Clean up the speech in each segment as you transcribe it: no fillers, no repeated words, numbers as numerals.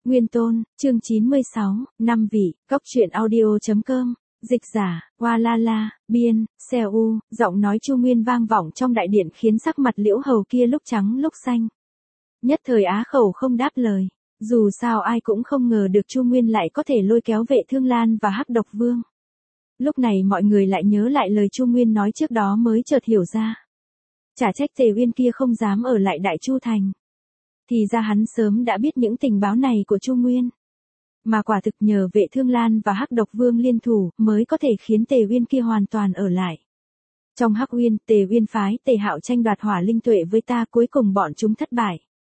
Nguyên Tôn, chương 96, 5 vị, Cóc truyện audio.com, dịch giả, Hoa La La, biên, Xeo U, giọng nói Chu Nguyên vang vọng trong đại điện khiến sắc mặt Liễu Hầu kia lúc trắng lúc xanh. Nhất thời á khẩu không đáp lời, dù sao ai cũng không ngờ được Chu Nguyên lại có thể lôi kéo Vệ Thương Lan và Hắc Độc Vương. Lúc này mọi người lại nhớ lại lời Chu Nguyên nói trước đó mới chợt hiểu ra. Chả trách Tề Uyên kia không dám ở lại Đại Chu Thành. Thì ra hắn sớm đã biết những tình báo này của Chu Nguyên. Mà quả thực nhờ Vệ Thương Lan và Hắc Độc Vương liên thủ mới có thể khiến Tề Uyên kia hoàn toàn ở lại. Trong Hắc Uyên, Tề Uyên phái Tề Hạo tranh đoạt hỏa linh tuệ với ta, cuối cùng bọn chúng thất bại.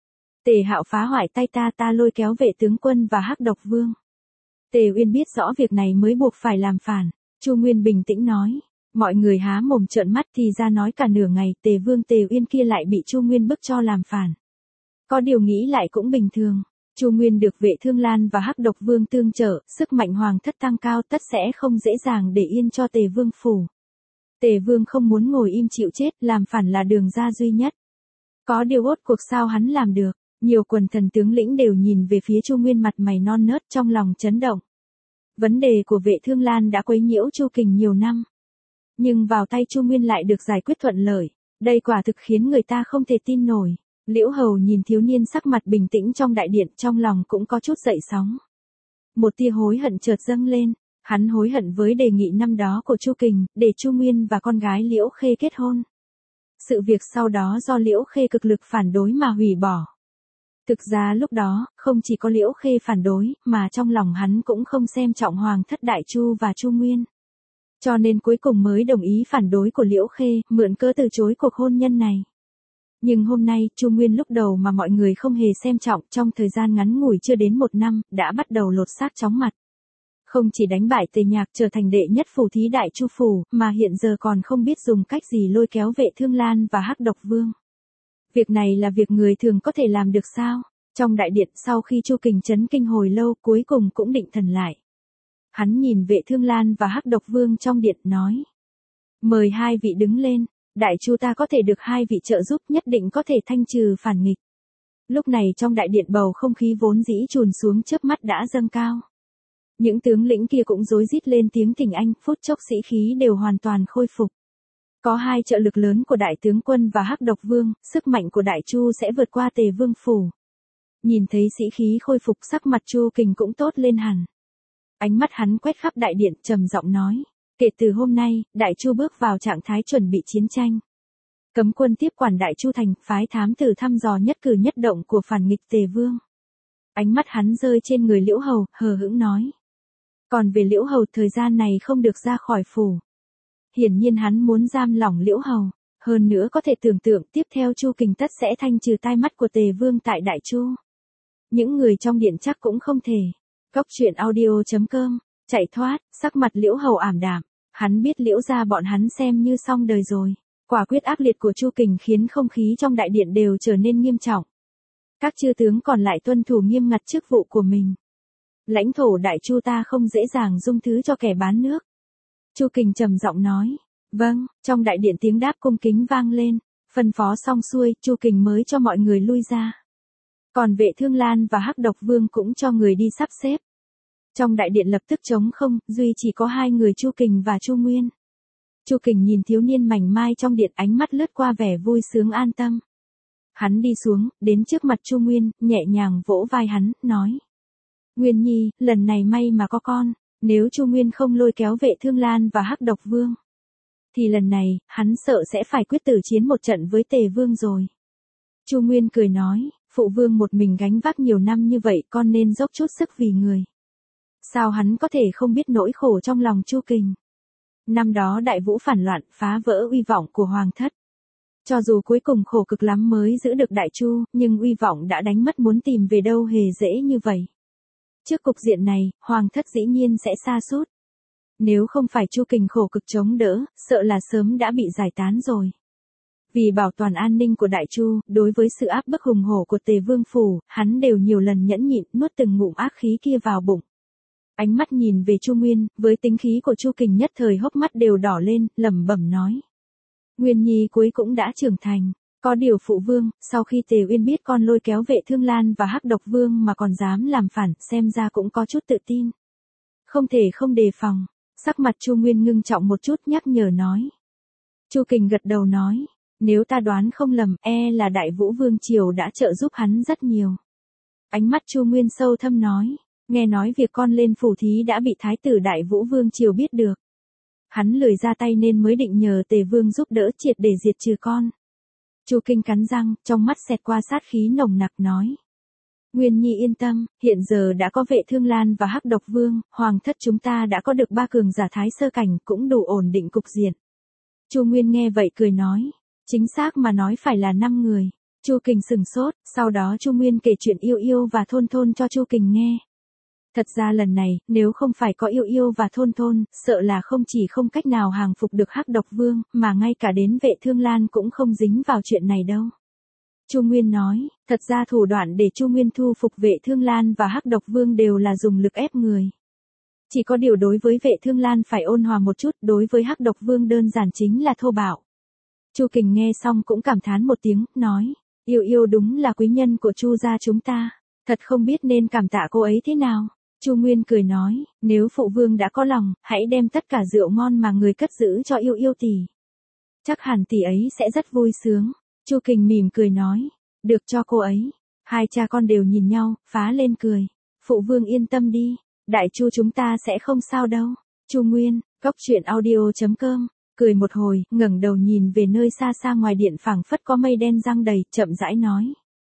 Tề Hạo phá hoại tay ta lôi kéo Vệ tướng quân và Hắc Độc Vương. Tề Uyên biết rõ việc này mới buộc phải làm phản. Chu Nguyên bình tĩnh nói. Mọi người há mồm trợn mắt, thì ra nói cả nửa ngày Tề Vương Tề Uyên kia lại bị Chu Nguyên bức cho làm phản. Có điều nghĩ lại cũng bình thường. Chu Nguyên được Vệ Thương Lan và Hắc Độc Vương tương trợ, sức mạnh hoàng thất tăng cao, tất sẽ không dễ dàng để yên cho Tề Vương phủ. Tề Vương không muốn ngồi im chịu chết, làm phản là đường ra duy nhất. Có điều rốt cuộc sao hắn làm được? Nhiều quần thần tướng lĩnh đều nhìn về phía Chu Nguyên, mặt mày non nớt, trong lòng chấn động. Vấn đề của Vệ Thương Lan đã quấy nhiễu Chu Kình nhiều năm, nhưng vào tay Chu Nguyên lại được giải quyết thuận lợi. Đây quả thực khiến người ta không thể tin nổi. Liễu Hầu nhìn thiếu niên sắc mặt bình tĩnh trong đại điện, trong lòng cũng có chút dậy sóng. Một tia hối hận chợt dâng lên, hắn hối hận với đề nghị năm đó của Chu Kình, để Chu Nguyên và con gái Liễu Khê kết hôn. Sự việc sau đó do Liễu Khê cực lực phản đối mà hủy bỏ. Thực ra lúc đó, không chỉ có Liễu Khê phản đối, mà trong lòng hắn cũng không xem trọng Hoàng thất Đại Chu và Chu Nguyên. Cho nên cuối cùng mới đồng ý phản đối của Liễu Khê, mượn cớ từ chối cuộc hôn nhân này. Nhưng hôm nay, Chu Nguyên lúc đầu mà mọi người không hề xem trọng, trong thời gian ngắn ngủi chưa đến 1 năm, đã bắt đầu lột xác chóng mặt. Không chỉ đánh bại Tề Nhạc trở thành đệ nhất phù thí Đại Chu phủ, mà hiện giờ còn không biết dùng cách gì lôi kéo Vệ Thương Lan và Hắc Độc Vương. Việc này là việc người thường có thể làm được sao? Trong đại điện, sau khi Chu Kình chấn kinh hồi lâu, cuối cùng cũng định thần lại. Hắn nhìn Vệ Thương Lan và Hắc Độc Vương trong điện nói. Mời hai vị đứng lên. Đại Chu ta có thể được hai vị trợ giúp, nhất định có thể thanh trừ phản nghịch. Lúc này trong đại điện bầu không khí vốn dĩ trùn xuống chớp mắt đã dâng cao. Những tướng lĩnh kia cũng rối rít lên tiếng thỉnh anh, phút chốc sĩ khí đều hoàn toàn khôi phục. Có hai trợ lực lớn của Đại tướng quân và Hắc Độc Vương, sức mạnh của Đại Chu sẽ vượt qua Tề Vương phủ. Nhìn thấy sĩ khí khôi phục, sắc mặt Chu Kình cũng tốt lên hẳn. Ánh mắt hắn quét khắp đại điện, trầm giọng nói. Kể từ hôm nay, Đại Chu bước vào trạng thái chuẩn bị chiến tranh. Cấm quân tiếp quản Đại Chu thành, phái thám tử thăm dò nhất cử nhất động của phản nghịch Tề Vương. Ánh mắt hắn rơi trên người Liễu Hầu, hờ hững nói. Còn về Liễu Hầu, thời gian này không được ra khỏi phủ. Hiển nhiên hắn muốn giam lỏng Liễu Hầu. Hơn nữa có thể tưởng tượng tiếp theo Chu Kình tất sẽ thanh trừ tai mắt của Tề Vương tại Đại Chu. Những người trong điện chắc cũng không thể. Cóc truyện audio.com, chạy thoát, sắc mặt Liễu Hầu ảm đạm. Hắn biết Liễu gia bọn hắn xem như xong đời rồi. Quả quyết ác liệt của Chu Kình khiến không khí trong đại điện đều trở nên nghiêm trọng. Các chư tướng còn lại tuân thủ nghiêm ngặt chức vụ của mình. Lãnh thổ Đại Chu ta không dễ dàng dung thứ cho kẻ bán nước. Chu Kình trầm giọng nói. Vâng, trong đại điện tiếng đáp cung kính vang lên. Phân phó xong xuôi, Chu Kình mới cho mọi người lui ra. Còn Vệ Thương Lan và Hắc Độc Vương cũng cho người đi sắp xếp. Trong đại điện lập tức trống không, duy chỉ có hai người Chu Kình và Chu Nguyên. Chu Kình nhìn thiếu niên mảnh mai trong điện, ánh mắt lướt qua vẻ vui sướng an tâm. Hắn đi xuống, đến trước mặt Chu Nguyên, nhẹ nhàng vỗ vai hắn, nói. Nguyên Nhi, lần này may mà có con, nếu Chu Nguyên không lôi kéo Vệ Thương Lan và Hắc Độc Vương, thì lần này, hắn sợ sẽ phải quyết tử chiến một trận với Tề Vương rồi. Chu Nguyên cười nói, phụ vương một mình gánh vác nhiều năm như vậy, con nên dốc chút sức vì người. Sao hắn có thể không biết nỗi khổ trong lòng Chu Kình? Năm đó Đại Vũ phản loạn, phá vỡ uy vọng của Hoàng thất. Cho dù cuối cùng khổ cực lắm mới giữ được Đại Chu, nhưng uy vọng đã đánh mất, muốn tìm về đâu hề dễ như vậy. Trước cục diện này, Hoàng thất dĩ nhiên sẽ sa sút. Nếu không phải Chu Kình khổ cực chống đỡ, sợ là sớm đã bị giải tán rồi. Vì bảo toàn an ninh của Đại Chu, đối với sự áp bức hùng hổ của Tề Vương phủ, hắn đều nhiều lần nhẫn nhịn, nuốt từng ngụm ác khí kia vào bụng. Ánh mắt nhìn về Chu Nguyên, với tính khí của Chu Kình nhất thời hốc mắt đều đỏ lên, lẩm bẩm nói. Nguyên Nhi cuối cũng đã trưởng thành, Có điều phụ vương, sau khi Tề Uyên biết con lôi kéo Vệ Thương Lan và Hắc Độc Vương mà còn dám làm phản, xem ra cũng có chút tự tin. Không thể không đề phòng. Sắc mặt Chu Nguyên ngưng trọng một chút, nhắc nhở nói. Chu Kình gật đầu nói, nếu ta đoán không lầm, là Đại Vũ Vương Triều đã trợ giúp hắn rất nhiều. Ánh mắt Chu Nguyên sâu thâm nói, nghe nói việc con lên phủ thí đã bị Thái tử Đại Vũ Vương Triều biết được. Hắn lười ra tay nên mới định nhờ Tề Vương giúp đỡ triệt để diệt trừ con. Chu Kinh cắn răng, trong mắt xẹt qua sát khí nồng nặc nói. Nguyên Nhi yên tâm, hiện giờ đã có Vệ Thương Lan và Hắc Độc Vương, hoàng thất chúng ta đã có được 3 cường giả thái sơ cảnh, cũng đủ ổn định cục diện. Chu Nguyên nghe vậy cười nói, chính xác mà nói phải là 5 người. Chu Kình sừng sốt, sau đó Chu Nguyên kể chuyện Yêu Yêu và Thôn Thôn cho Chu Kình nghe. Thật ra lần này, nếu không phải có Yêu Yêu và Thôn Thôn, sợ là không chỉ không cách nào hàng phục được Hắc Độc Vương, mà ngay cả đến Vệ Thương Lan cũng không dính vào chuyện này đâu. Chu Nguyên nói, thật ra thủ đoạn để Chu Nguyên thu phục Vệ Thương Lan và Hắc Độc Vương đều là dùng lực ép người. Chỉ có điều đối với Vệ Thương Lan phải ôn hòa một chút, đối với Hắc Độc Vương đơn giản chính là thô bạo. Chu Kình nghe xong cũng cảm thán một tiếng, nói, Yêu Yêu đúng là quý nhân của Chu gia chúng ta, thật không biết nên cảm tạ cô ấy thế nào. Chu Nguyên cười nói, nếu phụ vương đã có lòng, hãy đem tất cả rượu ngon mà người cất giữ cho Yêu Yêu tỷ. Chắc hẳn tỷ ấy sẽ rất vui sướng. Chu Kình mỉm cười nói, được cho cô ấy. Hai cha con đều nhìn nhau, phá lên cười. Phụ vương yên tâm đi, Đại Chu chúng ta sẽ không sao đâu. Chu Nguyên, coctruyện.audio.com, cười một hồi, ngẩng đầu nhìn về nơi xa xa ngoài điện phảng phất có mây đen giăng đầy, chậm rãi nói.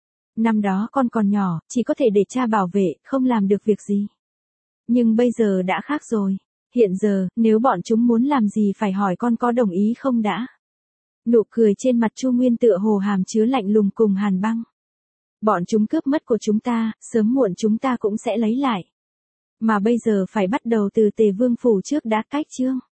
Năm đó con còn nhỏ, chỉ có thể để cha bảo vệ, không làm được việc gì. Nhưng bây giờ đã khác rồi. Hiện giờ, nếu bọn chúng muốn làm gì phải hỏi con có đồng ý không đã. Nụ cười trên mặt Chu Nguyên tựa hồ hàm chứa lạnh lùng cùng hàn băng. Bọn chúng cướp mất của chúng ta, sớm muộn chúng ta cũng sẽ lấy lại. Mà bây giờ phải bắt đầu từ Tề Vương phủ trước đã. Cách chương